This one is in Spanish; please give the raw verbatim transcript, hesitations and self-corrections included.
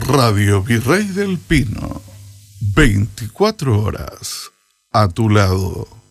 Radio Virrey del Pino, veinticuatro horas a tu lado.